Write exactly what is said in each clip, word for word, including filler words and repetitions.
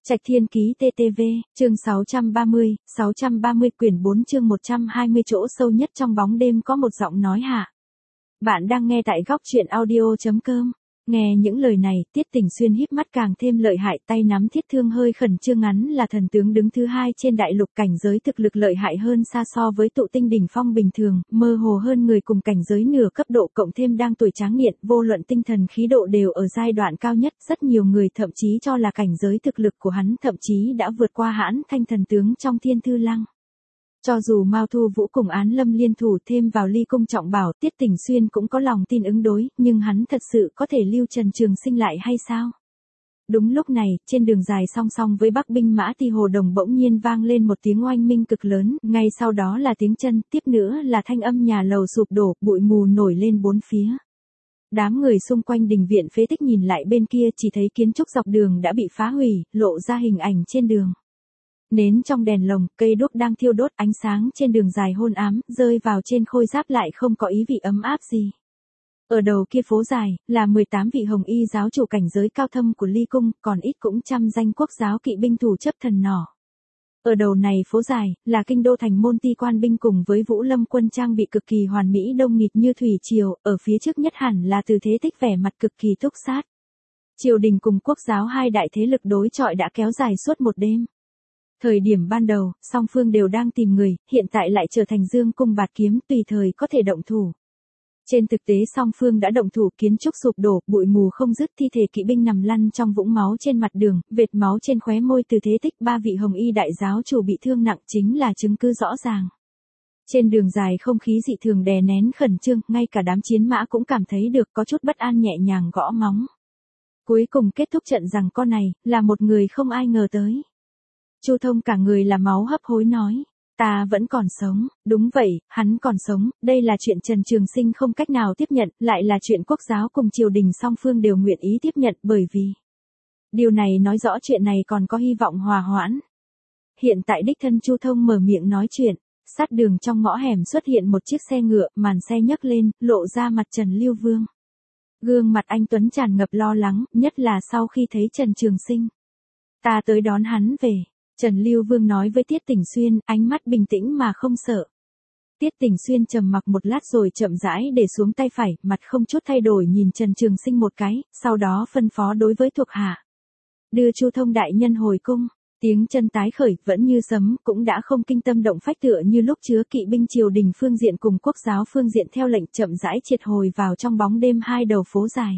Trạch Thiên Ký tê tê vê, chương sáu trăm ba mươi, sáu trăm ba mươi quyển bốn chương một trăm hai mươi chỗ sâu nhất trong bóng đêm có một giọng nói hạ. Bạn đang nghe tại góc truyện audio.com. Nghe những lời này, Tiết Tình Xuyên híp mắt càng thêm lợi hại, tay nắm thiết thương hơi khẩn trương. Hắn là thần tướng đứng thứ hai trên đại lục, cảnh giới thực lực lợi hại hơn xa so với tụ tinh đỉnh phong bình thường, mơ hồ hơn người cùng cảnh giới nửa cấp độ, cộng thêm đang tuổi tráng niên, vô luận tinh thần khí độ đều ở giai đoạn cao nhất. Rất nhiều người thậm chí cho là cảnh giới thực lực của hắn thậm chí đã vượt qua Hãn Thanh thần tướng trong Thiên Thư Lăng. Cho dù Mao Thu Vũ cùng Án Lâm liên thủ thêm vào Ly Cung trọng bảo, Tiết Tình Xuyên cũng có lòng tin ứng đối, nhưng hắn thật sự có thể lưu Trần Trường Sinh lại hay sao? Đúng lúc này, trên đường dài song song với Bắc binh mã Ti Hồ Đồng bỗng nhiên vang lên một tiếng oanh minh cực lớn, ngay sau đó là tiếng chân, tiếp nữa là thanh âm nhà lầu sụp đổ, bụi mù nổi lên bốn phía. Đám người xung quanh đình viện phế tích nhìn lại bên kia, chỉ thấy kiến trúc dọc đường đã bị phá hủy, lộ ra hình ảnh trên đường. Nến trong đèn lồng, cây đuốc đang thiêu đốt, ánh sáng trên đường dài hôn ám, rơi vào trên khôi giáp lại không có ý vị ấm áp gì. Ở đầu kia phố dài, là mười tám vị hồng y giáo chủ cảnh giới cao thâm của Ly Cung, còn ít cũng trăm danh quốc giáo kỵ binh thủ chấp thần nỏ. Ở đầu này phố dài, là kinh đô thành môn ti quan binh cùng với Vũ Lâm quân trang bị cực kỳ hoàn mỹ đông nghịt như thủy triều, ở phía trước nhất hẳn là Từ Thế Tích vẻ mặt cực kỳ túc sát. Triều đình cùng quốc giáo hai đại thế lực đối chọi đã kéo dài suốt một đêm. Thời điểm ban đầu, song phương đều đang tìm người, hiện tại lại trở thành dương cung bạt kiếm, tùy thời có thể động thủ. Trên thực tế song phương đã động thủ, kiến trúc sụp đổ, bụi mù không dứt, thi thể kỵ binh nằm lăn trong vũng máu trên mặt đường, vệt máu trên khóe môi Từ Thế Tích, ba vị hồng y đại giáo chủ bị thương nặng chính là chứng cứ rõ ràng. Trên đường dài không khí dị thường đè nén khẩn trương, ngay cả đám chiến mã cũng cảm thấy được có chút bất an, nhẹ nhàng gõ móng. Cuối cùng kết thúc trận giằng co này, là một người không ai ngờ tới. Chu Thông cả người là máu hấp hối nói, ta vẫn còn sống. Đúng vậy, hắn còn sống, đây là chuyện Trần Trường Sinh không cách nào tiếp nhận, lại là chuyện quốc giáo cùng triều đình song phương đều nguyện ý tiếp nhận, bởi vì điều này nói rõ chuyện này còn có hy vọng hòa hoãn. Hiện tại đích thân Chu Thông mở miệng nói chuyện, sát đường trong ngõ hẻm xuất hiện một chiếc xe ngựa, màn xe nhấc lên, lộ ra mặt Trần Lưu Vương. Gương mặt anh tuấn tràn ngập lo lắng, nhất là sau khi thấy Trần Trường Sinh. Ta tới đón hắn về. Trần Lưu Vương nói với Tiết Tình Xuyên, ánh mắt bình tĩnh mà không sợ. Tiết Tình Xuyên trầm mặc một lát rồi chậm rãi để xuống tay phải, mặt không chút thay đổi nhìn Trần Trường Sinh một cái, sau đó phân phó đối với thuộc hạ. Đưa Chu Thông đại nhân hồi cung. Tiếng chân tái khởi, vẫn như sấm, cũng đã không kinh tâm động phách tựa như lúc chứa kỵ binh triều đình phương diện cùng quốc giáo phương diện theo lệnh chậm rãi triệt hồi vào trong bóng đêm hai đầu phố dài.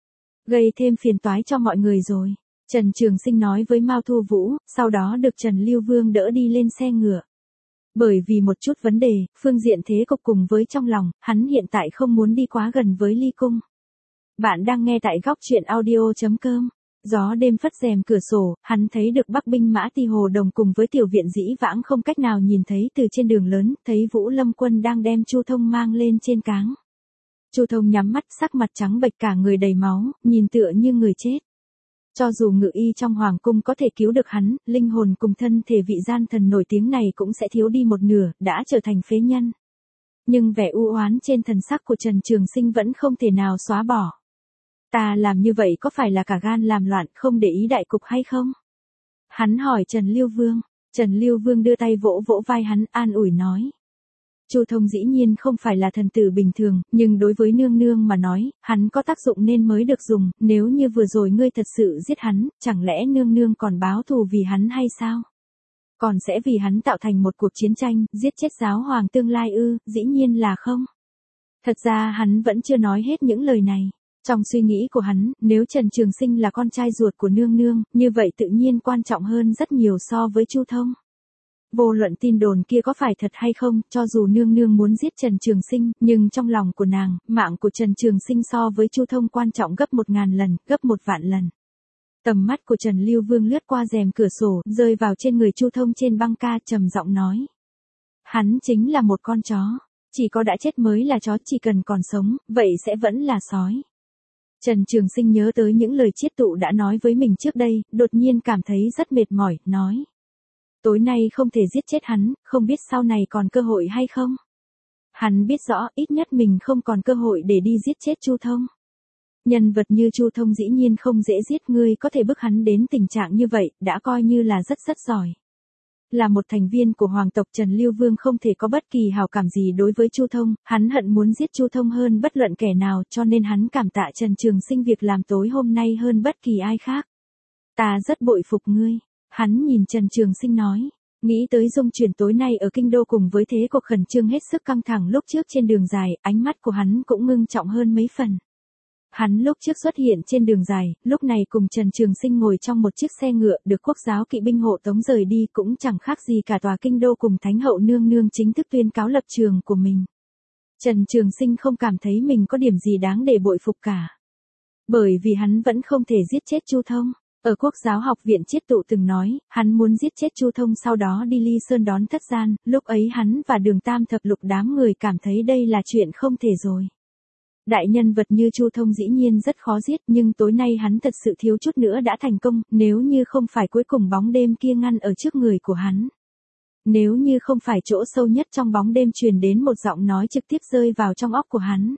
Gây thêm phiền toái cho mọi người rồi. Trần Trường Sinh nói với Mao Thu Vũ, sau đó được Trần Lưu Vương đỡ đi lên xe ngựa. Bởi vì một chút vấn đề, phương diện thế cục cùng với trong lòng, hắn hiện tại không muốn đi quá gần với Ly Cung. Bạn đang nghe tại góc truyện audio.com. Gió đêm phất rèm cửa sổ, hắn thấy được Bắc binh mã Ti Hồ Đồng cùng với tiểu viện Dĩ Vãng không cách nào nhìn thấy từ trên đường lớn, thấy Vũ Lâm quân đang đem Chu Thông mang lên trên cáng. Chu Thông nhắm mắt, sắc mặt trắng bệch, cả người đầy máu, nhìn tựa như người chết. Cho dù ngự y trong hoàng cung có thể cứu được hắn, linh hồn cùng thân thể vị gian thần nổi tiếng này cũng sẽ thiếu đi một nửa, đã trở thành phế nhân. Nhưng vẻ u oán trên thần sắc của Trần Trường Sinh vẫn không thể nào xóa bỏ. Ta làm như vậy có phải là cả gan làm loạn, không để ý đại cục hay không? Hắn hỏi Trần Lưu Vương. Trần Lưu Vương đưa tay vỗ vỗ vai hắn, an ủi nói. Chu Thông dĩ nhiên không phải là thần tử bình thường, nhưng đối với nương nương mà nói, hắn có tác dụng nên mới được dùng, nếu như vừa rồi ngươi thật sự giết hắn, chẳng lẽ nương nương còn báo thù vì hắn hay sao? Còn sẽ vì hắn tạo thành một cuộc chiến tranh, giết chết giáo hoàng tương lai ư? Dĩ nhiên là không. Thật ra hắn vẫn chưa nói hết những lời này. Trong suy nghĩ của hắn, nếu Trần Trường Sinh là con trai ruột của nương nương, như vậy tự nhiên quan trọng hơn rất nhiều so với Chu Thông. Vô luận tin đồn kia có phải thật hay không, cho dù nương nương muốn giết Trần Trường Sinh, nhưng trong lòng của nàng, mạng của Trần Trường Sinh so với Chu Thông quan trọng gấp một ngàn lần, gấp một vạn lần. Tầm mắt của Trần Lưu Vương lướt qua rèm cửa sổ, rơi vào trên người Chu Thông trên băng ca, trầm giọng nói. Hắn chính là một con chó, chỉ có đã chết mới là chó, chỉ cần còn sống, vậy sẽ vẫn là sói. Trần Trường Sinh nhớ tới những lời chiết tụ đã nói với mình trước đây, đột nhiên cảm thấy rất mệt mỏi, nói. Tối nay không thể giết chết hắn, không biết sau này còn cơ hội hay không? Hắn biết rõ, ít nhất mình không còn cơ hội để đi giết chết Chu Thông. Nhân vật như Chu Thông dĩ nhiên không dễ giết, ngươi có thể bức hắn đến tình trạng như vậy, đã coi như là rất rất giỏi. Là một thành viên của hoàng tộc, Trần Lưu Vương không thể có bất kỳ hảo cảm gì đối với Chu Thông, hắn hận muốn giết Chu Thông hơn bất luận kẻ nào, cho nên hắn cảm tạ Trần Trường Sinh việc làm tối hôm nay hơn bất kỳ ai khác. Ta rất bội phục ngươi, hắn nhìn Trần Trường Sinh nói. Nghĩ tới dung chuyển tối nay ở kinh đô cùng với thế cuộc khẩn trương hết sức căng thẳng lúc trước trên đường dài, ánh mắt của hắn cũng ngưng trọng hơn mấy phần. Hắn lúc trước xuất hiện trên đường dài, lúc này cùng Trần Trường Sinh ngồi trong một chiếc xe ngựa được quốc giáo kỵ binh hộ tống rời đi, cũng chẳng khác gì cả tòa kinh đô cùng Thánh hậu nương nương chính thức tuyên cáo lập trường của mình. Trần Trường Sinh không cảm thấy mình có điểm gì đáng để bội phục cả. Bởi vì hắn vẫn không thể giết chết Chu Thông. Ở Quốc giáo học viện Chiết Tụ từng nói, hắn muốn giết chết Chu Thông sau đó đi Ly Sơn đón thất gian, lúc ấy hắn và Đường Tam Thập Lục đám người cảm thấy đây là chuyện không thể rồi. Đại nhân vật như Chu Thông dĩ nhiên rất khó giết, nhưng tối nay hắn thật sự thiếu chút nữa đã thành công, nếu như không phải cuối cùng bóng đêm kia ngăn ở trước người của hắn. Nếu như không phải chỗ sâu nhất trong bóng đêm truyền đến một giọng nói trực tiếp rơi vào trong óc của hắn.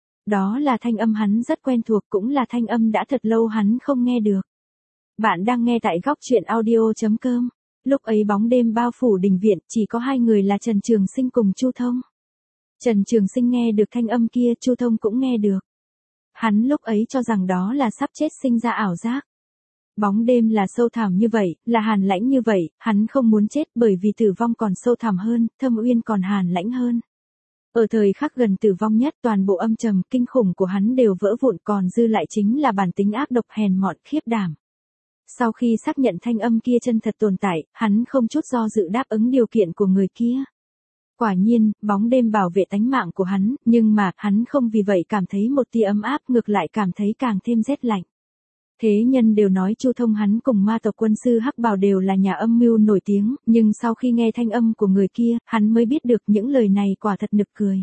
Đó là thanh âm hắn rất quen thuộc, cũng là thanh âm đã thật lâu hắn không nghe được. Bạn đang nghe tại góc truyện audio chấm com. Lúc ấy bóng đêm bao phủ đình viện, chỉ có hai người là Trần Trường Sinh cùng Chu Thông. Trần Trường Sinh nghe được thanh âm kia, Chu Thông cũng nghe được. Hắn lúc ấy cho rằng đó là sắp chết sinh ra ảo giác. Bóng đêm là sâu thẳm như vậy, là hàn lãnh như vậy, hắn không muốn chết bởi vì tử vong còn sâu thẳm hơn, thâm uyên còn hàn lãnh hơn. Ở thời khắc gần tử vong nhất, toàn bộ âm trầm kinh khủng của hắn đều vỡ vụn, còn dư lại chính là bản tính ác độc hèn mọn khiếp đảm. Sau khi xác nhận thanh âm kia chân thật tồn tại, hắn không chút do dự đáp ứng điều kiện của người kia. Quả nhiên, bóng đêm bảo vệ tánh mạng của hắn, nhưng mà, hắn không vì vậy cảm thấy một tia ấm áp, ngược lại cảm thấy càng thêm rét lạnh. Thế nhân đều nói Chu Thông hắn cùng ma tộc quân sư Hắc Bào đều là nhà âm mưu nổi tiếng, nhưng sau khi nghe thanh âm của người kia, hắn mới biết được những lời này quả thật nực cười.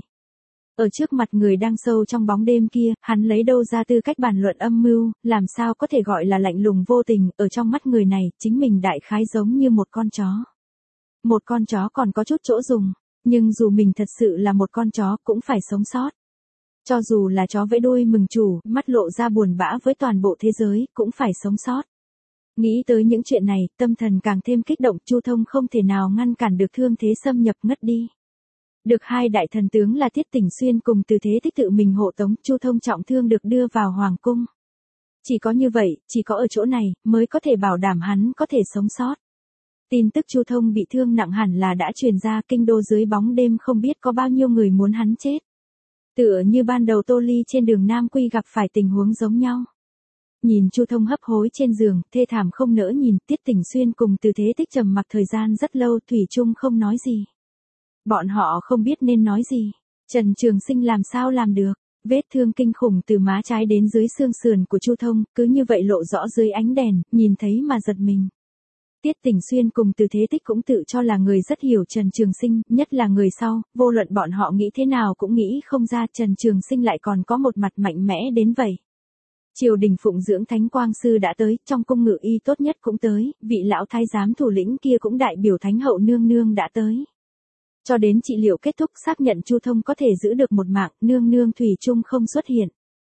Ở trước mặt người đang sâu trong bóng đêm kia, hắn lấy đâu ra tư cách bàn luận âm mưu, làm sao có thể gọi là lạnh lùng vô tình, ở trong mắt người này, chính mình đại khái giống như một con chó. Một con chó còn có chút chỗ dùng, nhưng dù mình thật sự là một con chó cũng phải sống sót. Cho dù là chó vẫy đuôi mừng chủ, mắt lộ ra buồn bã với toàn bộ thế giới, cũng phải sống sót. Nghĩ tới những chuyện này, tâm thần càng thêm kích động, Chu Thông không thể nào ngăn cản được thương thế xâm nhập ngất đi. Được hai đại thần tướng là Tiết Tỉnh Xuyên cùng Từ Thế Tích tự mình hộ tống, Chu Thông trọng thương được đưa vào hoàng cung. Chỉ có như vậy, chỉ có ở chỗ này, mới có thể bảo đảm hắn có thể sống sót. Tin tức Chu Thông bị thương nặng hẳn là đã truyền ra, kinh đô dưới bóng đêm không biết có bao nhiêu người muốn hắn chết. Tựa như ban đầu Tô Ly trên đường Nam Quy gặp phải tình huống giống nhau. Nhìn Chu Thông hấp hối trên giường, thê thảm không nỡ nhìn, Tiết Tỉnh Xuyên cùng Từ Thế Tích trầm mặc thời gian rất lâu, thủy chung không nói gì. Bọn họ không biết nên nói gì. Trần Trường Sinh làm sao làm được? Vết thương kinh khủng từ má trái đến dưới xương sườn của Chu Thông, cứ như vậy lộ rõ dưới ánh đèn, nhìn thấy mà giật mình. Tiết Tỉnh Xuyên cùng Từ Thế Tích cũng tự cho là người rất hiểu Trần Trường Sinh, nhất là người sau, vô luận bọn họ nghĩ thế nào cũng nghĩ không ra Trần Trường Sinh lại còn có một mặt mạnh mẽ đến vậy. Triều đình phụng dưỡng Thánh Quang Sư đã tới, trong cung ngự y tốt nhất cũng tới, vị lão thái giám thủ lĩnh kia cũng đại biểu Thánh hậu nương nương đã tới. Cho đến trị liệu kết thúc xác nhận Chu Thông có thể giữ được một mạng, nương nương thủy chung không xuất hiện.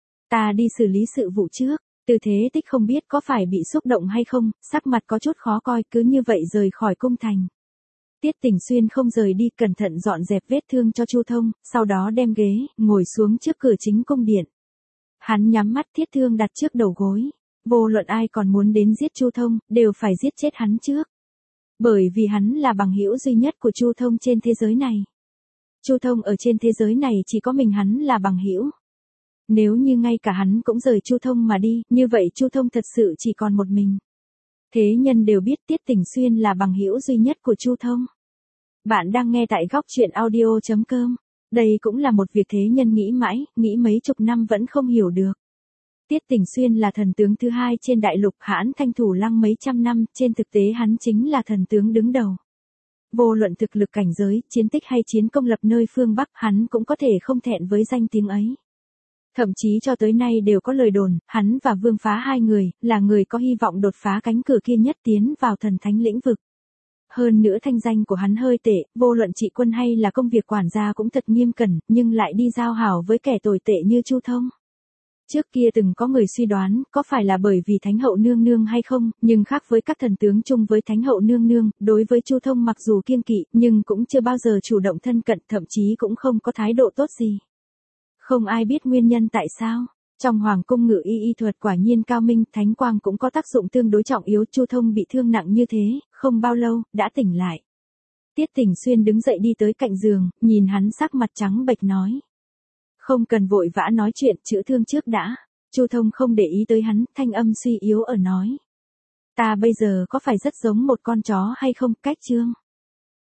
Ta đi xử lý sự vụ trước. Từ Thế Tích không biết có phải bị xúc động hay không, sắc mặt có chút khó coi, cứ như vậy rời khỏi cung thành. Tiết Tỉnh Xuyên không rời đi, cẩn thận dọn dẹp vết thương cho Chu Thông, sau đó đem ghế, ngồi xuống trước cửa chính cung điện. Hắn nhắm mắt, thiết thương đặt trước đầu gối. Vô luận ai còn muốn đến giết Chu Thông, đều phải giết chết hắn trước. Bởi vì hắn là bằng hữu duy nhất của Chu Thông trên thế giới này. Chu Thông ở trên thế giới này chỉ có mình hắn là bằng hữu. Nếu như ngay cả hắn cũng rời Chu Thông mà đi, như vậy Chu Thông thật sự chỉ còn một mình. Thế nhân đều biết Tiết Tỉnh Xuyên là bằng hữu duy nhất của Chu Thông. Bạn đang nghe tại góc truyện audio chấm com. Đây cũng là một việc thế nhân nghĩ mãi, nghĩ mấy chục năm vẫn không hiểu được. Tiết Tỉnh Xuyên là thần tướng thứ hai trên đại lục, Hãn Thanh thủ lăng mấy trăm năm, trên thực tế hắn chính là thần tướng đứng đầu. Vô luận thực lực cảnh giới, chiến tích hay chiến công lập nơi phương Bắc, hắn cũng có thể không thẹn với danh tiếng ấy. Thậm chí cho tới nay đều có lời đồn, hắn và Vương Phá hai người, là người có hy vọng đột phá cánh cửa kia nhất tiến vào thần thánh lĩnh vực. Hơn nữa thanh danh của hắn hơi tệ, vô luận trị quân hay là công việc quản gia cũng thật nghiêm cẩn, nhưng lại đi giao hảo với kẻ tồi tệ như Chu Thông. Trước kia từng có người suy đoán, có phải là bởi vì Thánh hậu nương nương hay không, nhưng khác với các thần tướng chung với Thánh hậu nương nương, đối với Chu Thông mặc dù kiêng kỵ, nhưng cũng chưa bao giờ chủ động thân cận, thậm chí cũng không có thái độ tốt gì. Không ai biết nguyên nhân tại sao. Trong hoàng cung ngự y y thuật quả nhiên cao minh, thánh quang cũng có tác dụng tương đối trọng yếu. Chu Thông bị thương nặng như thế, không bao lâu, đã tỉnh lại. Tiết Tỉnh Xuyên đứng dậy đi tới cạnh giường, nhìn hắn sắc mặt trắng bệch nói. Không cần vội vã nói chuyện, chữa thương trước đã. Chu Thông không để ý tới hắn, thanh âm suy yếu ở nói. Ta bây giờ có phải rất giống một con chó hay không, Cách Trương?